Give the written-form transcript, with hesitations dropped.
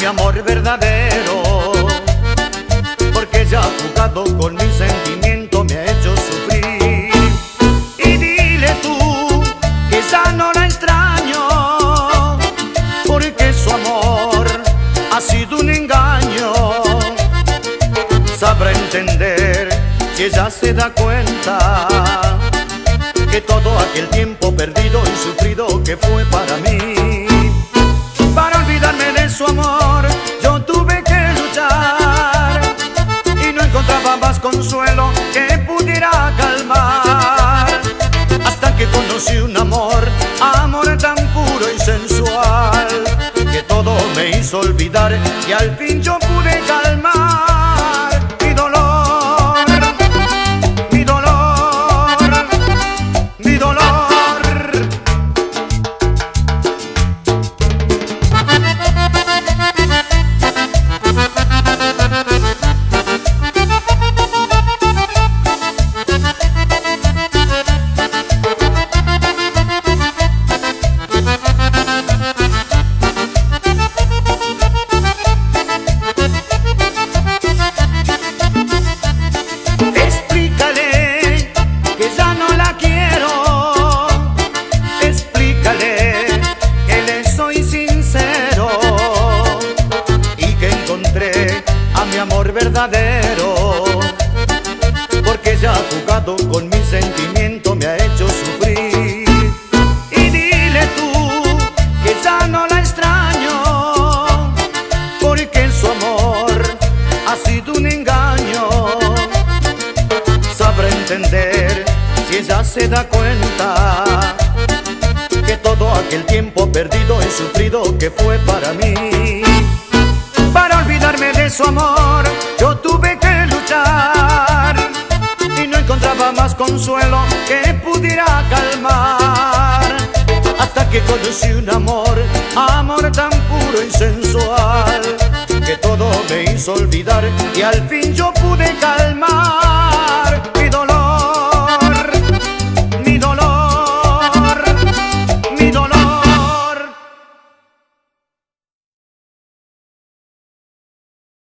amor verdadero, porque ella ha jugado con mi sentimiento, me ha hecho sufrir. Y dile tú que ya no la extraño, porque su amor ha sido un engaño. Sabrá entender si ella se da cuenta que todo aquel tiempo perdido y sufrido que fue para mí. Para olvidarme de su amor yo tuve que luchar, y no encontraba más consuelo que pudiera calmar, hasta que conocí un amor tan puro y sensual, que todo me hizo olvidar y al fin yo pude calmar mi dolor, mi dolor, mi dolor. Amor verdadero, porque ella ha jugado con mi sentimiento, me ha hecho sufrir. Y dile tú que ya no la extraño, porque su amor ha sido un engaño. Sabrá entender si ella se da cuenta que todo aquel tiempo perdido y sufrido que fue para mí. Para olvidarme de su amor yo tuve que luchar, y no encontraba más consuelo que pudiera calmar, hasta que conocí un amor tan puro y sensual, que todo me hizo olvidar y al fin yo pude calmar